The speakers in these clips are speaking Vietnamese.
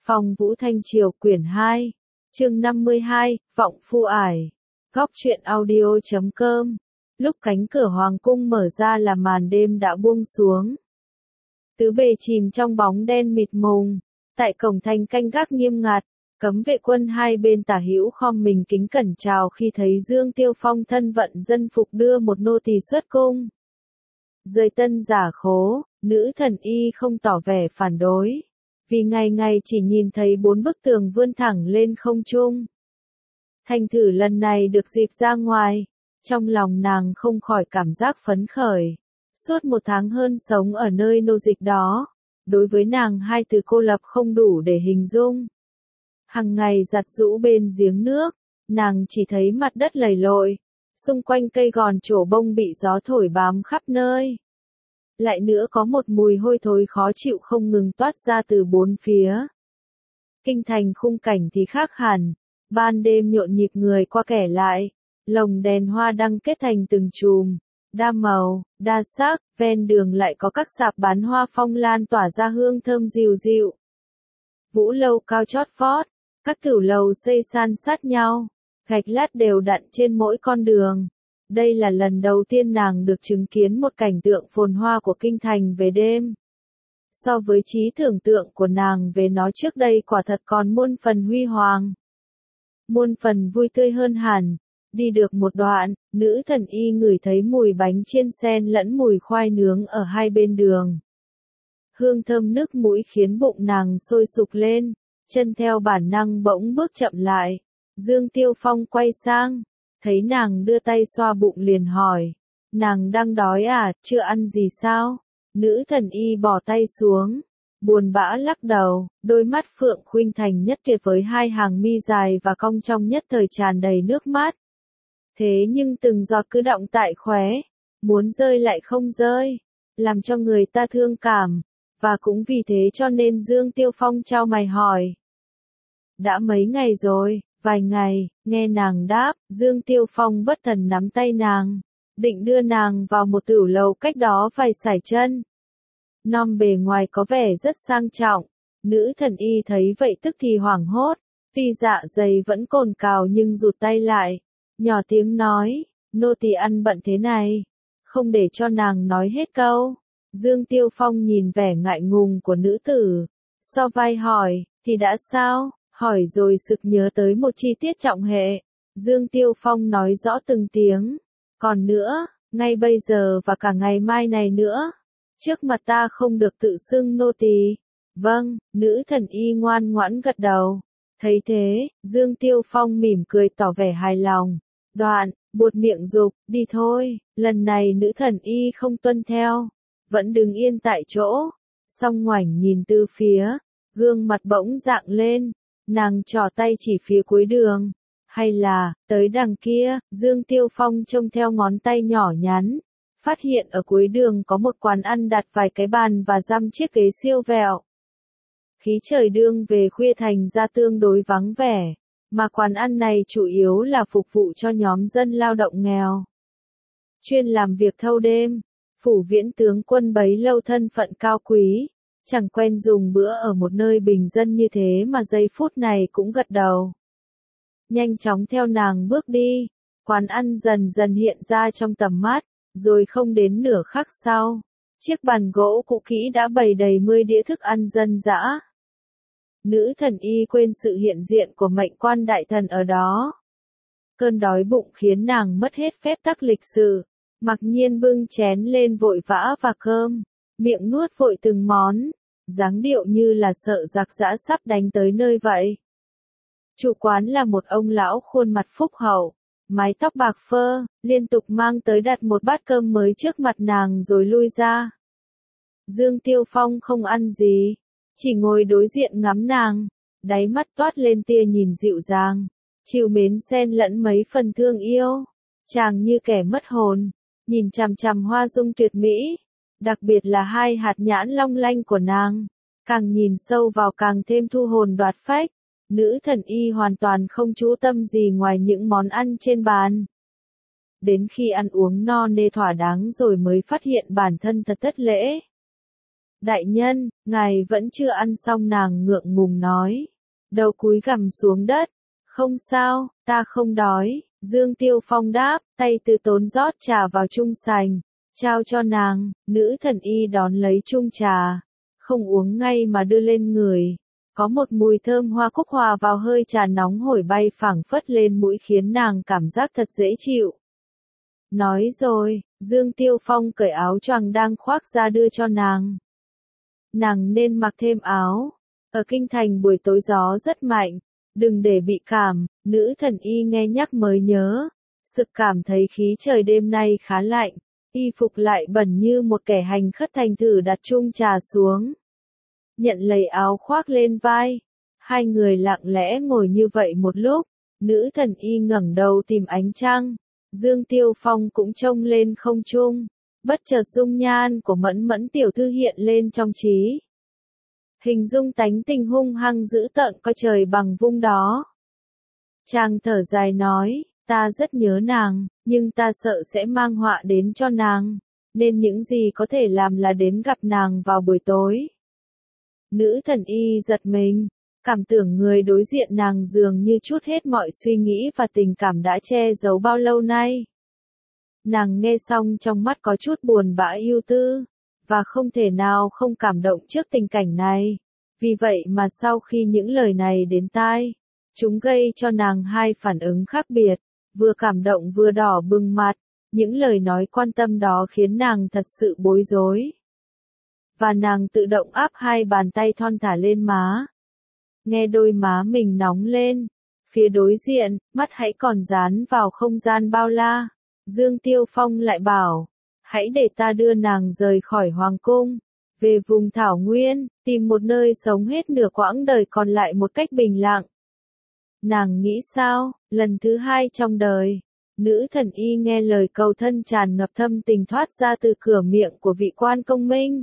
Phong Vũ Thanh Triều quyển 2, chương 52, Vọng Phu Ải. Góc truyện audio.com. Lúc cánh cửa hoàng cung mở ra là màn đêm đã buông xuống. Tứ bề chìm trong bóng đen mịt mùng, tại cổng thành canh gác nghiêm ngặt, cấm vệ quân hai bên tả hữu khom mình kính cẩn chào khi thấy Dương Tiêu Phong thân vận dân phục đưa một nô tỳ xuất cung. Rời tân giả khố, nữ thần y không tỏ vẻ phản đối, vì ngày ngày chỉ nhìn thấy 4 bức tường vươn thẳng lên không trung. Thành thử lần này được dịp ra ngoài, trong lòng nàng không khỏi cảm giác phấn khởi. Suốt 1 tháng hơn sống ở nơi nô dịch đó, đối với nàng 2 từ cô lập không đủ để hình dung. Hằng ngày giặt giũ bên giếng nước, nàng chỉ thấy mặt đất lầy lội, xung quanh cây gòn trổ bông bị gió thổi bám khắp nơi. Lại nữa có một mùi hôi thối khó chịu không ngừng toát ra từ 4 phía. Kinh thành khung cảnh thì khác hẳn, ban đêm nhộn nhịp người qua kẻ lại, lồng đèn hoa đăng kết thành từng chùm, đa màu, đa sắc, ven đường lại có các sạp bán hoa phong lan tỏa ra hương thơm dịu dịu. Vũ lâu cao chót vót, các tửu lầu xây san sát nhau, gạch lát đều đặn trên mỗi con đường. Đây là lần đầu tiên nàng được chứng kiến một cảnh tượng phồn hoa của kinh thành về đêm. So với trí tưởng tượng của nàng về nó trước đây quả thật còn muôn phần huy hoàng. Muôn phần vui tươi hơn hẳn. Đi được một đoạn, nữ thần y ngửi thấy mùi bánh chiên xen lẫn mùi khoai nướng ở hai bên đường. Hương thơm nức mũi khiến bụng nàng sôi sục lên, chân theo bản năng bỗng bước chậm lại. Dương Tiêu Phong quay sang, thấy nàng đưa tay xoa bụng liền hỏi, nàng đang đói à, chưa ăn gì sao? Nữ thần y bỏ tay xuống, buồn bã lắc đầu, đôi mắt phượng khuynh thành nhất tuyệt với 2 hàng mi dài và cong trong nhất thời tràn đầy nước mắt. Thế nhưng từng giọt cứ đọng tại khóe, muốn rơi lại không rơi, làm cho người ta thương cảm, và cũng vì thế cho nên Dương Tiêu Phong chau mày hỏi. Đã mấy ngày rồi? Vài ngày, nghe nàng đáp, Dương Tiêu Phong bất thần nắm tay nàng, định đưa nàng vào một tửu lầu cách đó vài sải chân. Nom bề ngoài có vẻ rất sang trọng, nữ thần y thấy vậy tức thì hoảng hốt, tuy dạ dày vẫn cồn cào nhưng rụt tay lại, nhỏ tiếng nói, nô tỳ ăn bận thế này, không để cho nàng nói hết câu. Dương Tiêu Phong nhìn vẻ ngại ngùng của nữ tử, so vai hỏi, thì đã sao? Hỏi rồi sực nhớ tới một chi tiết trọng hệ. Dương Tiêu Phong nói rõ từng tiếng. Còn nữa, ngay bây giờ và cả ngày mai này nữa, trước mặt ta không được tự xưng nô tỳ. Vâng, nữ thần y ngoan ngoãn gật đầu. Thấy thế, Dương Tiêu Phong mỉm cười tỏ vẻ hài lòng. Đoạn, buột miệng dục, đi thôi. Lần này nữ thần y không tuân theo, vẫn đứng yên tại chỗ. Song ngoảnh nhìn từ phía, gương mặt bỗng rạng lên. Nàng trỏ tay chỉ phía cuối đường, hay là, tới đằng kia, Dương Tiêu Phong trông theo ngón tay nhỏ nhắn, phát hiện ở cuối đường có một quán ăn đặt vài cái bàn và dăm chiếc ghế siêu vẹo. Khí trời đương về khuya thành ra tương đối vắng vẻ, mà quán ăn này chủ yếu là phục vụ cho nhóm dân lao động nghèo. Chuyên làm việc thâu đêm, phủ viễn tướng quân bấy lâu thân phận cao quý. Chẳng quen dùng bữa ở một nơi bình dân như thế mà giây phút này cũng gật đầu. Nhanh chóng theo nàng bước đi, quán ăn dần dần hiện ra trong tầm mắt, rồi không đến nửa khắc sau, chiếc bàn gỗ cũ kỹ đã bày đầy 10 đĩa thức ăn dân dã. Nữ thần y quên sự hiện diện của mệnh quan đại thần ở đó. Cơn đói bụng khiến nàng mất hết phép tắc lịch sự, mặc nhiên bưng chén lên vội vã và cơm, miệng nuốt vội từng món. Dáng điệu như là sợ giặc giã sắp đánh tới nơi vậy. Chủ quán là một ông lão khuôn mặt phúc hậu, mái tóc bạc phơ, liên tục mang tới đặt một bát cơm mới trước mặt nàng rồi lui ra. Dương Tiêu Phong không ăn gì, chỉ ngồi đối diện ngắm nàng, đáy mắt toát lên tia nhìn dịu dàng, trìu mến xen lẫn mấy phần thương yêu. Chàng như kẻ mất hồn, nhìn chằm chằm hoa dung tuyệt mỹ. Đặc biệt là 2 hạt nhãn long lanh của nàng, càng nhìn sâu vào càng thêm thu hồn đoạt phách. Nữ thần y hoàn toàn không chú tâm gì ngoài những món ăn trên bàn. Đến khi ăn uống no nê thỏa đáng rồi mới phát hiện bản thân thật thất lễ. Đại nhân, ngài vẫn chưa ăn xong, nàng ngượng ngùng nói. Đầu cúi gằm xuống đất. Không sao, ta không đói. Dương Tiêu Phong đáp, tay từ tốn rót trà vào chung sành, trao cho nàng. Nữ thần y đón lấy chung trà, không uống ngay mà đưa lên người. Có một mùi thơm hoa cúc hòa vào hơi trà nóng hổi bay phảng phất lên mũi khiến nàng cảm giác thật dễ chịu. Nói rồi, Dương Tiêu Phong cởi áo choàng đang khoác ra đưa cho nàng. Nàng nên mặc thêm áo. Ở kinh thành buổi tối gió rất mạnh, đừng để bị cảm. Nữ thần y nghe nhắc mới nhớ, sực cảm thấy khí trời đêm nay khá lạnh. Y phục lại bẩn như một kẻ hành khất, thành thử đặt chung trà xuống, nhận lấy áo khoác lên vai. Hai người lặng lẽ ngồi như vậy một lúc. Nữ thần y ngẩng đầu tìm ánh trăng. Dương Tiêu Phong cũng trông lên không trung. Bất chợt dung nhan của Mẫn Mẫn tiểu thư hiện lên trong trí. Hình dung tánh tình hung hăng dữ tợn coi trời bằng vung đó. Chàng thở dài nói, ta rất nhớ nàng, nhưng ta sợ sẽ mang họa đến cho nàng, nên những gì có thể làm là đến gặp nàng vào buổi tối. Nữ thần y giật mình, cảm tưởng người đối diện nàng dường như trút hết mọi suy nghĩ và tình cảm đã che giấu bao lâu nay. Nàng nghe xong trong mắt có chút buồn bã ưu tư, và không thể nào không cảm động trước tình cảnh này. Vì vậy mà sau khi những lời này đến tai, chúng gây cho nàng hai phản ứng khác biệt, vừa cảm động vừa đỏ bừng mặt. Những lời nói quan tâm đó khiến nàng thật sự bối rối. Và nàng tự động áp hai bàn tay thon thả lên má. Nghe đôi má mình nóng lên. Phía đối diện, mắt hãy còn dán vào không gian bao la. Dương Tiêu Phong lại bảo, hãy để ta đưa nàng rời khỏi hoàng cung, về vùng thảo nguyên, tìm một nơi sống hết nửa quãng đời còn lại một cách bình lặng. Nàng nghĩ sao, lần thứ hai trong đời, nữ thần y nghe lời cầu thân tràn ngập thâm tình thoát ra từ cửa miệng của vị quan công minh.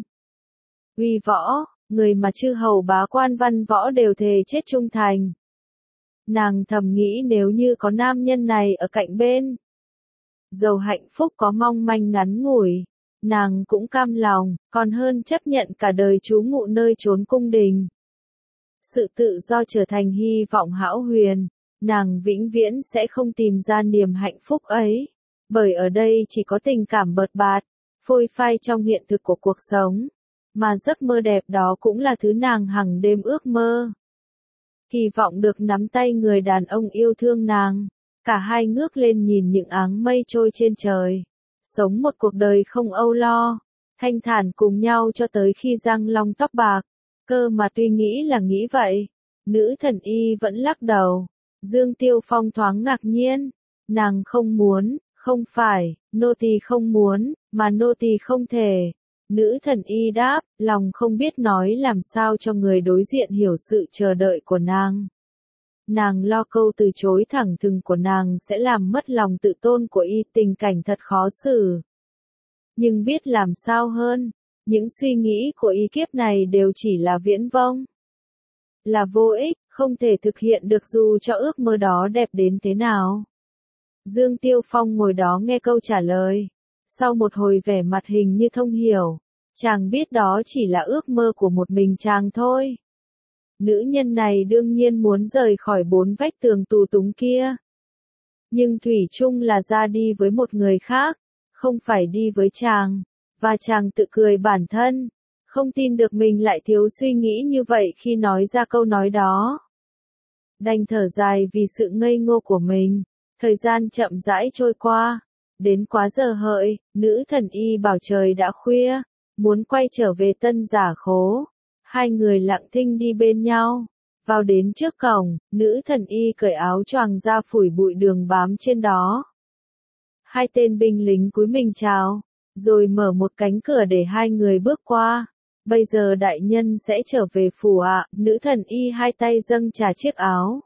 Uy Võ, người mà chư hầu bá quan văn võ đều thề chết trung thành. Nàng thầm nghĩ nếu như có nam nhân này ở cạnh bên, dầu hạnh phúc có mong manh ngắn ngủi, nàng cũng cam lòng, còn hơn chấp nhận cả đời trú ngụ nơi chốn cung đình. Sự tự do trở thành hy vọng hão huyền, nàng vĩnh viễn sẽ không tìm ra niềm hạnh phúc ấy, bởi ở đây chỉ có tình cảm bợt bạt, phôi phai trong hiện thực của cuộc sống, mà giấc mơ đẹp đó cũng là thứ nàng hằng đêm ước mơ. Hy vọng được nắm tay người đàn ông yêu thương nàng. Cả hai ngước lên nhìn những áng mây trôi trên trời, sống một cuộc đời không âu lo, thanh thản cùng nhau cho tới khi răng long tóc bạc. Cơ mà tuy nghĩ là nghĩ vậy, nữ thần y vẫn lắc đầu. Dương Tiêu Phong thoáng ngạc nhiên, nàng không muốn, không phải, nô tỳ không muốn, mà nô tỳ không thể. Nữ thần y đáp, lòng không biết nói làm sao cho người đối diện hiểu sự chờ đợi của nàng. Nàng lo câu từ chối thẳng thừng của nàng sẽ làm mất lòng tự tôn của y, tình cảnh thật khó xử. Nhưng biết làm sao hơn, những suy nghĩ của y kiếp này đều chỉ là viễn vông. Là vô ích, không thể thực hiện được dù cho ước mơ đó đẹp đến thế nào. Dương Tiêu Phong ngồi đó nghe câu trả lời. Sau một hồi vẻ mặt hình như thông hiểu, chàng biết đó chỉ là ước mơ của một mình chàng thôi. Nữ nhân này đương nhiên muốn rời khỏi bốn vách tường tù túng kia. Nhưng thủy chung là ra đi với một người khác, không phải đi với chàng. Và chàng tự cười bản thân, không tin được mình lại thiếu suy nghĩ như vậy khi nói ra câu nói đó. Đành thở dài vì sự ngây ngô của mình. Thời gian chậm rãi trôi qua. Đến quá giờ hợi, nữ thần y bảo trời đã khuya, muốn quay trở về Tân Giả Khố. Hai người lặng thinh đi bên nhau. Vào đến trước cổng, nữ thần y cởi áo choàng ra phủi bụi đường bám trên đó. Hai tên binh lính cúi mình chào, rồi mở một cánh cửa để hai người bước qua. Bây giờ đại nhân sẽ trở về phủ ạ. Nữ thần y hai tay dâng trà chiếc áo.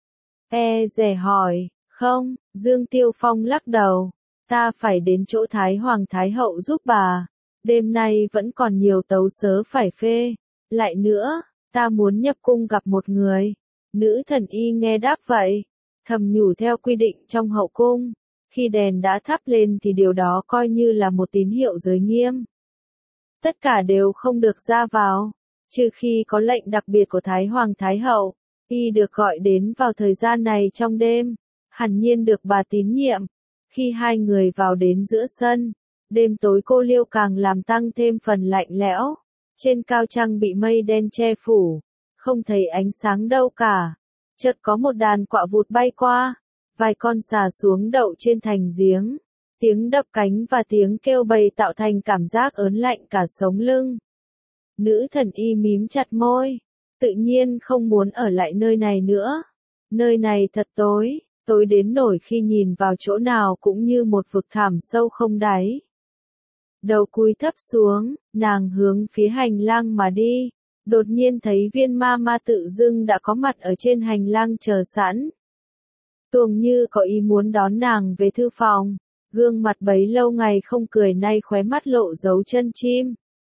Dè hỏi, không, Dương Tiêu Phong lắc đầu. Ta phải đến chỗ Thái Hoàng Thái Hậu giúp bà. Đêm nay vẫn còn nhiều tấu sớ phải phê. Lại nữa, ta muốn nhập cung gặp một người. Nữ thần y nghe đáp vậy, thầm nhủ theo quy định trong hậu cung. Khi đèn đã thắp lên thì điều đó coi như là một tín hiệu giới nghiêm. tất cả đều không được ra vào, trừ khi có lệnh đặc biệt của Thái Hoàng Thái Hậu. Y được gọi đến vào thời gian này trong đêm, hẳn nhiên được bà tín nhiệm. Khi hai người vào đến giữa sân, đêm tối cô liêu càng làm tăng thêm phần lạnh lẽo. Trên cao trăng bị mây đen che phủ, không thấy ánh sáng đâu cả. Chợt có một đàn quạ vụt bay qua, vài con sà xuống đậu trên thành giếng. Tiếng đập cánh và tiếng kêu bầy tạo thành cảm giác ớn lạnh cả sống lưng. Nữ thần y mím chặt môi, tự nhiên không muốn ở lại nơi này nữa. Nơi này thật tối, tối đến nổi khi nhìn vào chỗ nào cũng như một vực thẳm sâu không đáy. Đầu cúi thấp xuống, nàng hướng phía hành lang mà đi. Đột nhiên thấy Viên Ma Ma tự dưng đã có mặt ở trên hành lang chờ sẵn. Tuồng như có ý muốn đón nàng về thư phòng. Gương mặt bấy lâu ngày không cười nay khóe mắt lộ dấu chân chim.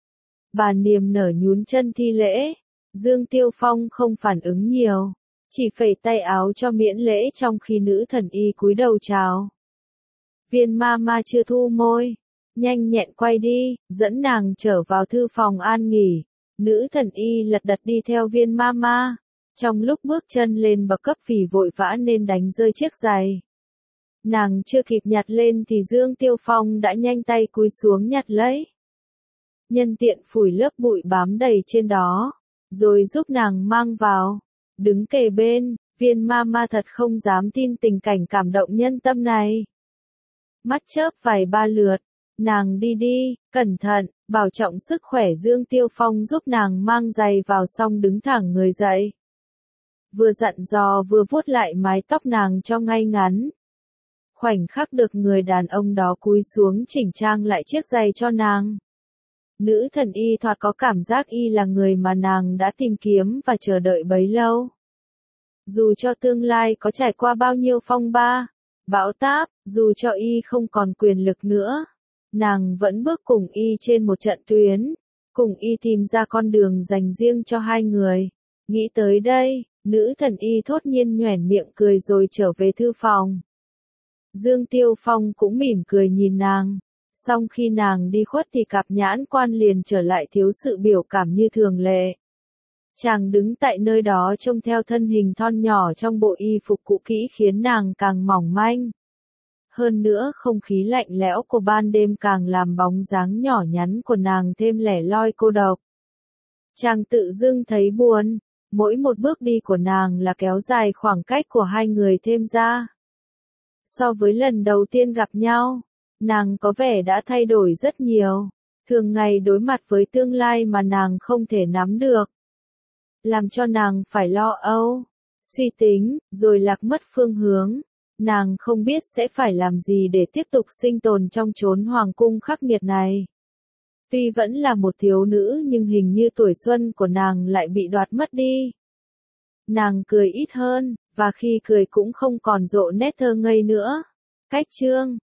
Bà niềm nở nhún chân thi lễ. Dương Tiêu Phong không phản ứng nhiều, chỉ phẩy tay áo cho miễn lễ trong khi nữ thần y cúi đầu chào. Viên Ma Ma chưa thu môi, nhanh nhẹn quay đi, dẫn nàng trở vào thư phòng an nghỉ. Nữ thần y lật đật đi theo Viên Ma Ma. Trong lúc bước chân lên bậc cấp vì vội vã nên đánh rơi chiếc giày. Nàng chưa kịp nhặt lên thì Dương Tiêu Phong đã nhanh tay cúi xuống nhặt lấy. Nhân tiện phủi lớp bụi bám đầy trên đó, rồi giúp nàng mang vào. Đứng kề bên, Viên Ma Ma thật không dám tin tình cảnh cảm động nhân tâm này. Mắt chớp vài ba lượt, nàng đi đi, cẩn thận, bảo trọng sức khỏe. Dương Tiêu Phong giúp nàng mang giày vào xong đứng thẳng người dậy. Vừa dặn dò vừa vuốt lại mái tóc nàng cho ngay ngắn. Khoảnh khắc được người đàn ông đó cúi xuống chỉnh trang lại chiếc giày cho nàng. Nữ thần y thoạt có cảm giác y là người mà nàng đã tìm kiếm và chờ đợi bấy lâu. Dù cho tương lai có trải qua bao nhiêu phong ba, bão táp, dù cho y không còn quyền lực nữa, nàng vẫn bước cùng y trên một trận tuyến, cùng y tìm ra con đường dành riêng cho hai người. Nghĩ tới đây, nữ thần y thốt nhiên nhoẻn miệng cười rồi trở về thư phòng. Dương Tiêu Phong cũng mỉm cười nhìn nàng. Xong khi nàng đi khuất thì cặp nhãn quan liền trở lại thiếu sự biểu cảm như thường lệ. Chàng đứng tại nơi đó trông theo thân hình thon nhỏ trong bộ y phục cũ kỹ khiến nàng càng mỏng manh. Hơn nữa không khí lạnh lẽo của ban đêm càng làm bóng dáng nhỏ nhắn của nàng thêm lẻ loi cô độc. Chàng tự dưng thấy buồn, mỗi một bước đi của nàng là kéo dài khoảng cách của hai người thêm ra. So với lần đầu tiên gặp nhau, nàng có vẻ đã thay đổi rất nhiều, thường ngày đối mặt với tương lai mà nàng không thể nắm được. Làm cho nàng phải lo âu, suy tính, rồi lạc mất phương hướng. Nàng không biết sẽ phải làm gì để tiếp tục sinh tồn trong chốn hoàng cung khắc nghiệt này. Tuy vẫn là một thiếu nữ nhưng hình như tuổi xuân của nàng lại bị đoạt mất đi. Nàng cười ít hơn, và khi cười cũng không còn rộ nét thơ ngây nữa. Cách chương